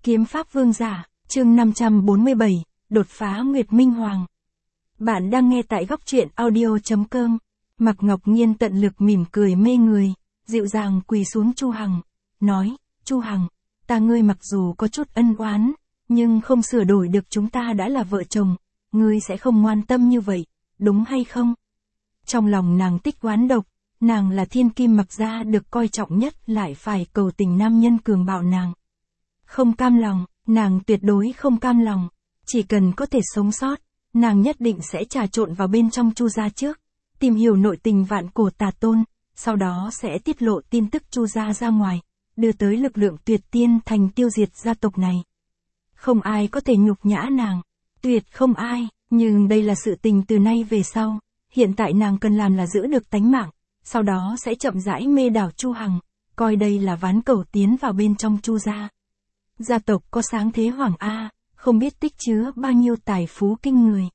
Kiếm pháp vương giả, chương 547, đột phá Nguyệt Minh Hoàng. Bạn đang nghe tại góc truyện audio.com. Mạc Ngọc Nhiên tận lực mỉm cười mê người, dịu dàng quỳ xuống Chu Hằng, nói, Chu Hằng, ta ngươi mặc dù có chút ân oán, nhưng không sửa đổi được chúng ta đã là vợ chồng, ngươi sẽ không ngoan tâm như vậy, đúng hay không? Trong lòng nàng tích oán độc, nàng là thiên kim Mạc gia được coi trọng nhất lại phải cầu tình nam nhân cường bạo nàng. Không cam lòng, nàng tuyệt đối không cam lòng, chỉ cần có thể sống sót, nàng nhất định sẽ trà trộn vào bên trong Chu gia trước, tìm hiểu nội tình vạn cổ tà tôn, sau đó sẽ tiết lộ tin tức Chu gia ra ngoài, đưa tới lực lượng tuyệt tiên thành tiêu diệt gia tộc này. Không ai có thể nhục nhã nàng, tuyệt không ai, nhưng đây là sự tình từ nay về sau, hiện tại nàng cần làm là giữ được tánh mạng, sau đó sẽ chậm rãi mê đảo Chu Hằng, coi đây là ván cầu tiến vào bên trong Chu gia. Gia tộc có sáng thế hoàng A, không biết tích chứa bao nhiêu tài phú kinh người.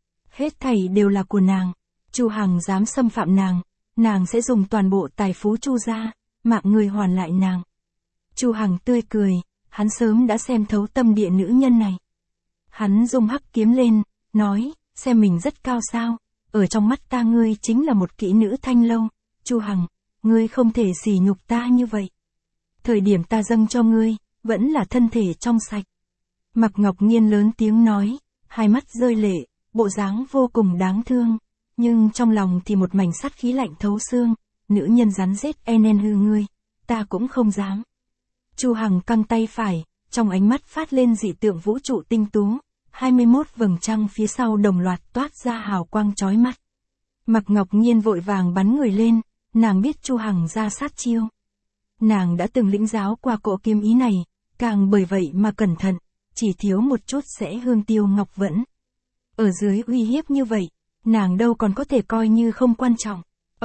Hết thảy đều là của nàng, Chu Hằng dám xâm phạm nàng sẽ dùng toàn bộ tài phú Chu gia, mạng người hoàn lại nàng. Chu Hằng tươi cười, hắn sớm đã xem thấu tâm địa nữ nhân này. Hắn dùng hắc kiếm lên, nói, xem mình rất cao sao, ở trong mắt ta ngươi chính là một kỹ nữ thanh lâu, Chu Hằng, ngươi không thể sỉ nhục ta như vậy. Thời điểm ta dâng cho ngươi, vẫn là thân thể trong sạch. Mạc Ngọc Nhiên lớn tiếng nói, hai mắt rơi lệ, bộ dáng vô cùng đáng thương, nhưng trong lòng thì một mảnh sát khí lạnh thấu xương, nữ nhân rắn rết enen hư ngươi, ta cũng không dám. Chu Hằng căng tay phải, trong ánh mắt phát lên dị tượng vũ trụ tinh tú, 21 vầng trăng phía sau đồng loạt toát ra hào quang chói mắt. Mạc Ngọc Nhiên vội vàng bắn người lên, nàng biết Chu Hằng ra sát chiêu. Nàng đã từng lĩnh giáo qua cỗ kiếm ý này, càng bởi vậy mà cẩn thận, chỉ thiếu một chút sẽ hương tiêu ngọc vẫn. Ở dưới uy hiếp như vậy, nàng đâu còn có thể coi như không quan trọng.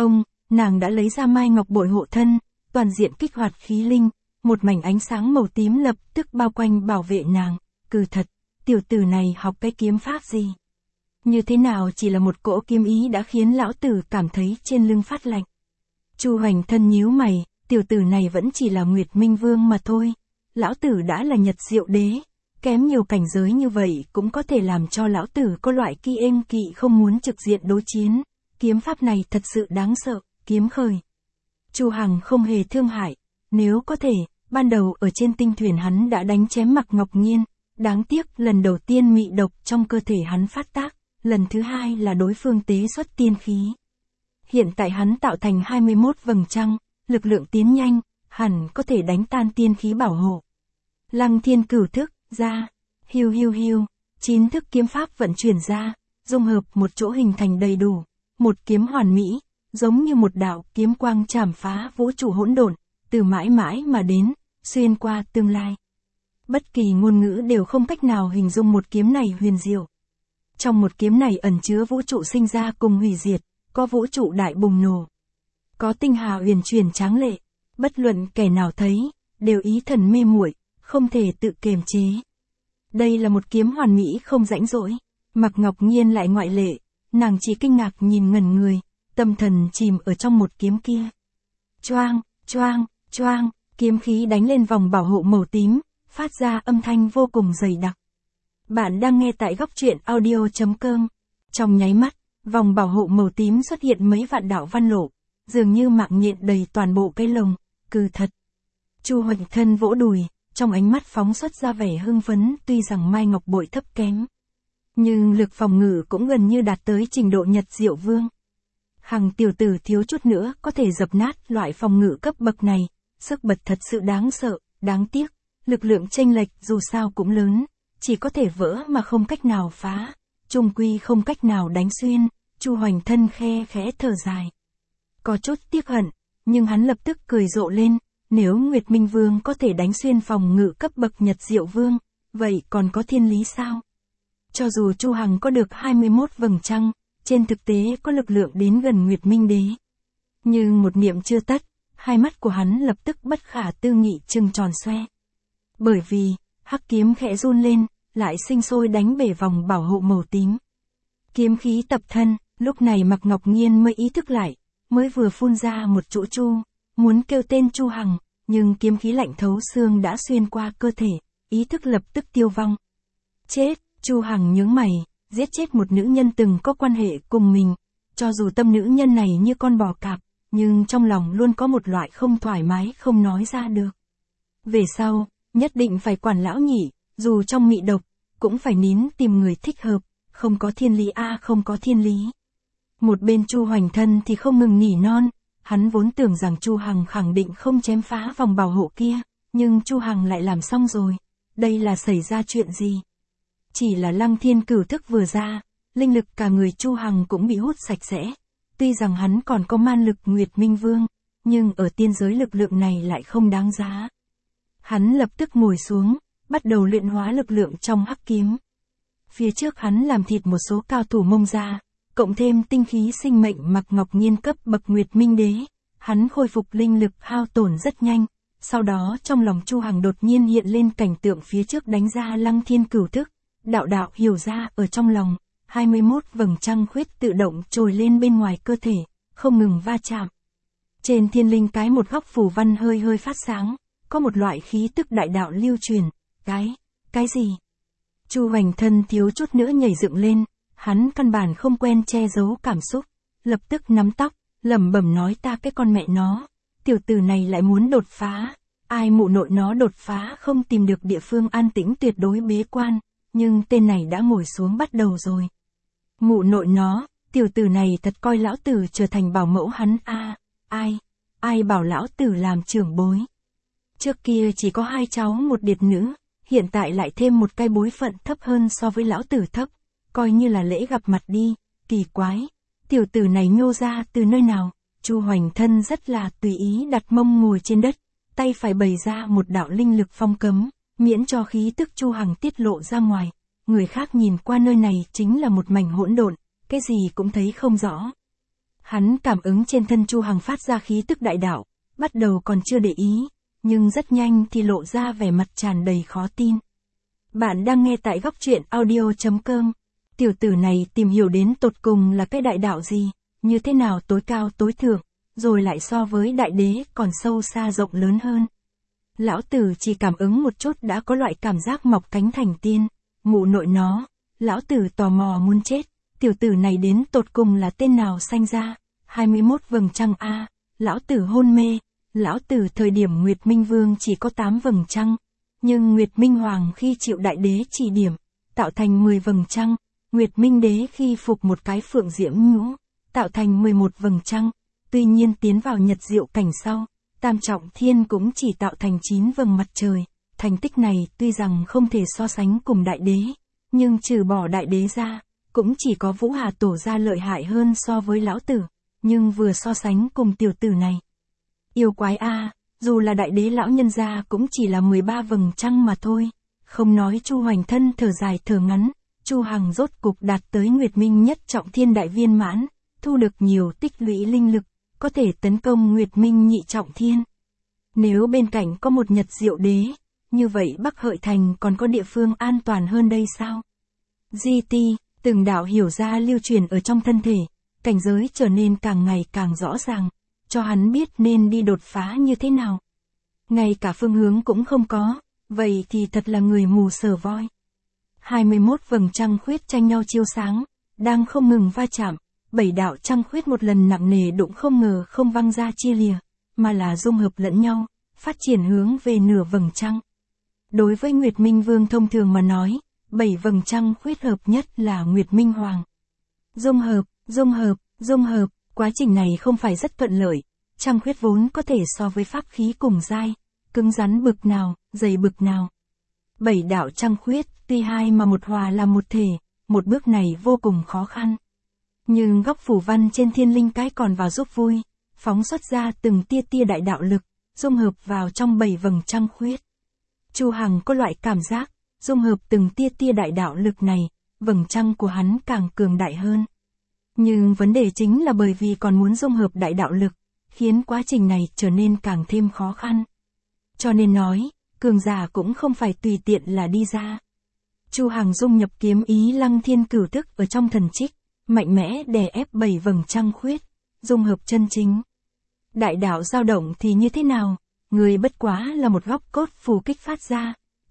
Nàng đã lấy ra mai ngọc bội hộ thân, toàn diện kích hoạt khí linh, một mảnh ánh sáng màu tím lập tức bao quanh bảo vệ nàng. Cừ thật, tiểu tử này học cái kiếm pháp gì? Như thế nào chỉ là một cỗ kiếm ý đã khiến lão tử cảm thấy trên lưng phát lạnh. Chu Hoành thân nhíu mày, tiểu tử này vẫn chỉ là Nguyệt Minh Vương mà thôi. Lão tử đã là Nhật Diệu Đế, kém nhiều cảnh giới như vậy cũng có thể làm cho lão tử có loại kỳ êm kỵ không muốn trực diện đối chiến. Kiếm pháp này thật sự đáng sợ, kiếm khởi. Chu Hằng không hề thương hại, nếu có thể, ban đầu ở trên tinh thuyền hắn đã đánh chém Mạc Ngọc Nhiên, đáng tiếc lần đầu tiên mị độc trong cơ thể hắn phát tác, lần thứ hai là đối phương tế xuất tiên khí. Hiện tại hắn tạo thành 21 vầng trăng, lực lượng tiến nhanh, hẳn có thể đánh tan tiên khí bảo hộ. Lăng Thiên Cửu thức, ra, hiu hiu hiu, 9 thức kiếm pháp vận chuyển ra, dung hợp một chỗ hình thành đầy đủ, một kiếm hoàn mỹ, giống như một đạo kiếm quang chảm phá vũ trụ hỗn độn, từ mãi mãi mà đến, xuyên qua tương lai. Bất kỳ ngôn ngữ đều không cách nào hình dung một kiếm này huyền diệu. Trong một kiếm này ẩn chứa vũ trụ sinh ra cùng hủy diệt, có vũ trụ đại bùng nổ, có tinh hà huyền chuyển tráng lệ, bất luận kẻ nào thấy, đều ý thần mê muội, không thể tự kiềm chế. Đây là một kiếm hoàn mỹ không rãnh rỗi, Mạc Ngọc Nhiên lại ngoại lệ, nàng chỉ kinh ngạc nhìn ngẩn người, tâm thần chìm ở trong một kiếm kia. Choang, choang, choang, kiếm khí đánh lên vòng bảo hộ màu tím, phát ra âm thanh vô cùng dày đặc. Bạn đang nghe tại góc truyện audio.com. Trong nháy mắt, vòng bảo hộ màu tím xuất hiện mấy vạn đạo văn lộ, dường như mạng nhện đầy toàn bộ cái lồng, cừ thật. Chu Hoành thân vỗ đùi, trong ánh mắt phóng xuất ra vẻ hưng phấn, tuy rằng mai ngọc bội thấp kém, nhưng lực phòng ngự cũng gần như đạt tới trình độ Nhật Diệu Vương. Hằng tiểu tử thiếu chút nữa có thể dập nát loại phòng ngự cấp bậc này, sức bật thật sự đáng sợ, đáng tiếc, lực lượng chênh lệch dù sao cũng lớn, chỉ có thể vỡ mà không cách nào phá, chung quy không cách nào đánh xuyên. Chu Hoành thân khe khẽ thở dài, có chút tiếc hận, nhưng hắn lập tức cười rộ lên, nếu Nguyệt Minh Vương có thể đánh xuyên phòng ngự cấp bậc Nhật Diệu Vương, vậy còn có thiên lý sao? Cho dù Chu Hằng có được 21 vầng trăng, trên thực tế có lực lượng đến gần Nguyệt Minh Đế. Nhưng một niệm chưa tắt, hai mắt của hắn lập tức bất khả tư nghị trừng tròn xoe. Bởi vì, hắc kiếm khẽ run lên, lại sinh sôi đánh bể vòng bảo hộ màu tím. Kiếm khí tập thân, lúc này Mạc Ngọc Nhiên mới ý thức lại, mới vừa phun ra một chữ chu, muốn kêu tên Chu Hằng, nhưng kiếm khí lạnh thấu xương đã xuyên qua cơ thể, ý thức lập tức tiêu vong. Chết, Chu Hằng nhướng mày, giết chết một nữ nhân từng có quan hệ cùng mình, cho dù tâm nữ nhân này như con bò cạp, nhưng trong lòng luôn có một loại không thoải mái không nói ra được. Về sau, nhất định phải quản lão nhị, dù trong mị độc, cũng phải nín tìm người thích hợp, không có thiên lý không có thiên lý. Một bên Chu Hoành Thân thì không ngừng nỉ non, hắn vốn tưởng rằng Chu Hằng khẳng định không chém phá vòng bảo hộ kia, nhưng Chu Hằng lại làm xong rồi, đây là xảy ra chuyện gì? Chỉ là Lăng Thiên Cửu Thức vừa ra, linh lực cả người Chu Hằng cũng bị hút sạch sẽ, tuy rằng hắn còn có man lực Nguyệt Minh Vương, nhưng ở tiên giới lực lượng này lại không đáng giá. Hắn lập tức ngồi xuống, bắt đầu luyện hóa lực lượng trong hắc kiếm. Phía trước hắn làm thịt một số cao thủ Mông gia, cộng thêm tinh khí sinh mệnh Mạc Ngọc Nhiên cấp bậc Nguyệt Minh Đế, hắn khôi phục linh lực hao tổn rất nhanh. Sau đó trong lòng Chu Hằng đột nhiên hiện lên cảnh tượng phía trước đánh ra Lăng Thiên Cửu Thức, đạo đạo hiểu ra ở trong lòng, 21 vầng trăng khuyết tự động trồi lên bên ngoài cơ thể, không ngừng va chạm. Trên thiên linh cái một góc phù văn hơi hơi phát sáng, có một loại khí tức đại đạo lưu truyền, cái gì? Chu Hoành Thân thiếu chút nữa nhảy dựng lên, hắn căn bản không quen che giấu cảm xúc, lập tức nắm tóc, lẩm bẩm nói ta cái con mẹ nó, tiểu tử này lại muốn đột phá, ai mụ nội nó đột phá không tìm được địa phương an tĩnh tuyệt đối bế quan, nhưng tên này đã ngồi xuống bắt đầu rồi. Mụ nội nó, tiểu tử này thật coi lão tử trở thành bảo mẫu hắn ai bảo lão tử làm trưởng bối. Trước kia chỉ có 2 cháu một điệt nữ, hiện tại lại thêm một cái bối phận thấp hơn so với lão tử thấp, coi như là lễ gặp mặt đi, kỳ quái, tiểu tử này nhô ra từ nơi nào? Chu Hoành Thân rất là tùy ý đặt mông ngồi trên đất, tay phải bày ra một đạo linh lực phong cấm, miễn cho khí tức Chu Hằng tiết lộ ra ngoài, người khác nhìn qua nơi này chính là một mảnh hỗn độn, cái gì cũng thấy không rõ. Hắn cảm ứng trên thân Chu Hằng phát ra khí tức đại đạo, bắt đầu còn chưa để ý, nhưng rất nhanh thì lộ ra vẻ mặt tràn đầy khó tin. Bạn đang nghe tại góc truyện audio.com. Tiểu tử này tìm hiểu đến tột cùng là cái đại đạo gì, như thế nào tối cao tối thượng, rồi lại so với đại đế còn sâu xa rộng lớn hơn. Lão tử chỉ cảm ứng một chút đã có loại cảm giác mọc cánh thành tiên, mụ nội nó, lão tử tò mò muốn chết, tiểu tử này đến tột cùng là tên nào sanh ra, 21 vầng trăng lão tử hôn mê, lão tử thời điểm Nguyệt Minh Vương chỉ có 8 vầng trăng, nhưng Nguyệt Minh Hoàng khi chịu đại đế chỉ điểm, tạo thành 10 vầng trăng, Nguyệt Minh Đế khi phục một cái phượng diễm nhũ, tạo thành 11 vầng trăng, tuy nhiên tiến vào nhật diệu cảnh sau, Tam Trọng Thiên cũng chỉ tạo thành 9 vầng mặt trời, thành tích này tuy rằng không thể so sánh cùng đại đế, nhưng trừ bỏ đại đế ra, cũng chỉ có Vũ Hà Tổ gia lợi hại hơn so với lão tử, nhưng vừa so sánh cùng tiểu tử này. Yêu quái dù là đại đế lão nhân gia cũng chỉ là 13 vầng trăng mà thôi, không nói Chu Hoành Thân thở dài thở ngắn, Chu Hằng rốt cục đạt tới Nguyệt Minh nhất trọng thiên đại viên mãn, thu được nhiều tích lũy linh lực, có thể tấn công Nguyệt Minh nhị trọng thiên. Nếu bên cạnh có một Nhật Diệu Đế, như vậy Bắc Hợi Thành còn có địa phương an toàn hơn đây sao? GT, từng đạo hiểu ra lưu truyền ở trong thân thể, cảnh giới trở nên càng ngày càng rõ ràng, cho hắn biết nên đi đột phá như thế nào. Ngay cả phương hướng cũng không có, vậy thì thật là người mù sờ voi. 21 vầng trăng khuyết tranh nhau chiếu sáng, đang không ngừng va chạm, 7 đạo trăng khuyết một lần nặng nề đụng không ngờ không văng ra chia lìa, mà là dung hợp lẫn nhau, phát triển hướng về nửa vầng trăng. Đối với Nguyệt Minh Vương thông thường mà nói, 7 vầng trăng khuyết hợp nhất là Nguyệt Minh Hoàng. Dung hợp, quá trình này không phải rất thuận lợi, trăng khuyết vốn có thể so với pháp khí cùng giai, cứng rắn bực nào, dày bực nào. 7 đạo trăng khuyết, tuy hai mà một hòa làm một thể, một bước này vô cùng khó khăn. Nhưng góc phủ văn trên thiên linh cái còn vào giúp vui, phóng xuất ra từng tia tia đại đạo lực, dung hợp vào trong 7 vầng trăng khuyết. Chu Hằng có loại cảm giác, dung hợp từng tia tia đại đạo lực này, vầng trăng của hắn càng cường đại hơn. Nhưng vấn đề chính là bởi vì còn muốn dung hợp đại đạo lực, khiến quá trình này trở nên càng thêm khó khăn. Cho nên nói, cường giả cũng không phải tùy tiện là đi ra. Chu Hằng dung nhập kiếm ý Lăng Thiên Cửu Thức ở trong thần trích, mạnh mẽ đè ép 7 vầng trăng khuyết, dung hợp chân chính. Đại đạo dao động thì như thế nào, người bất quá là một góc cốt phù kích phát ra,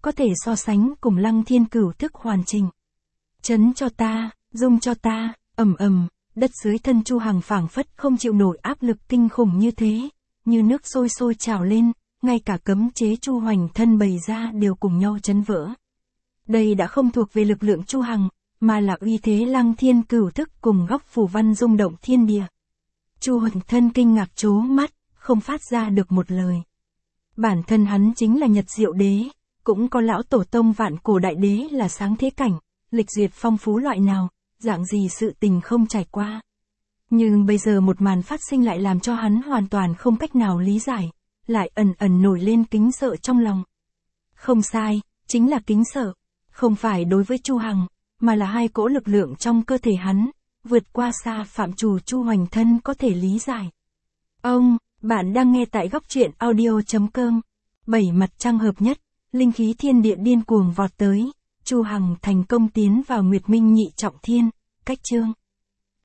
có thể so sánh cùng Lăng Thiên Cửu thức hoàn chỉnh. Chấn cho ta, rung cho ta, ầm ầm, đất dưới thân Chu Hằng phảng phất không chịu nổi áp lực kinh khủng như thế, như nước sôi sôi trào lên, ngay cả cấm chế Chu Hoành thân bày ra đều cùng nhau chấn vỡ. Đây đã không thuộc về lực lượng Chu Hằng, mà là uy thế Lăng Thiên Cửu thức cùng góc phù văn rung động thiên địa. Chu Hoành thân kinh ngạc trố mắt, không phát ra được một lời. Bản thân hắn chính là Nhật Diệu Đế, cũng có lão tổ tông vạn cổ đại đế là sáng thế cảnh, lịch duyệt phong phú loại nào, dạng gì sự tình không trải qua. Nhưng bây giờ một màn phát sinh lại làm cho hắn hoàn toàn không cách nào lý giải, lại ẩn ẩn nổi lên kính sợ trong lòng. Không sai, chính là kính sợ, không phải đối với Chu Hằng, mà là hai cỗ lực lượng trong cơ thể hắn, vượt qua xa phạm trù Chu Hoành thân có thể lý giải. Bạn đang nghe tại góc truyện audio.com. 7 mặt trăng hợp nhất, linh khí thiên địa điên cuồng vọt tới, Chu Hằng thành công tiến vào Nguyệt Minh nhị trọng thiên, cách chương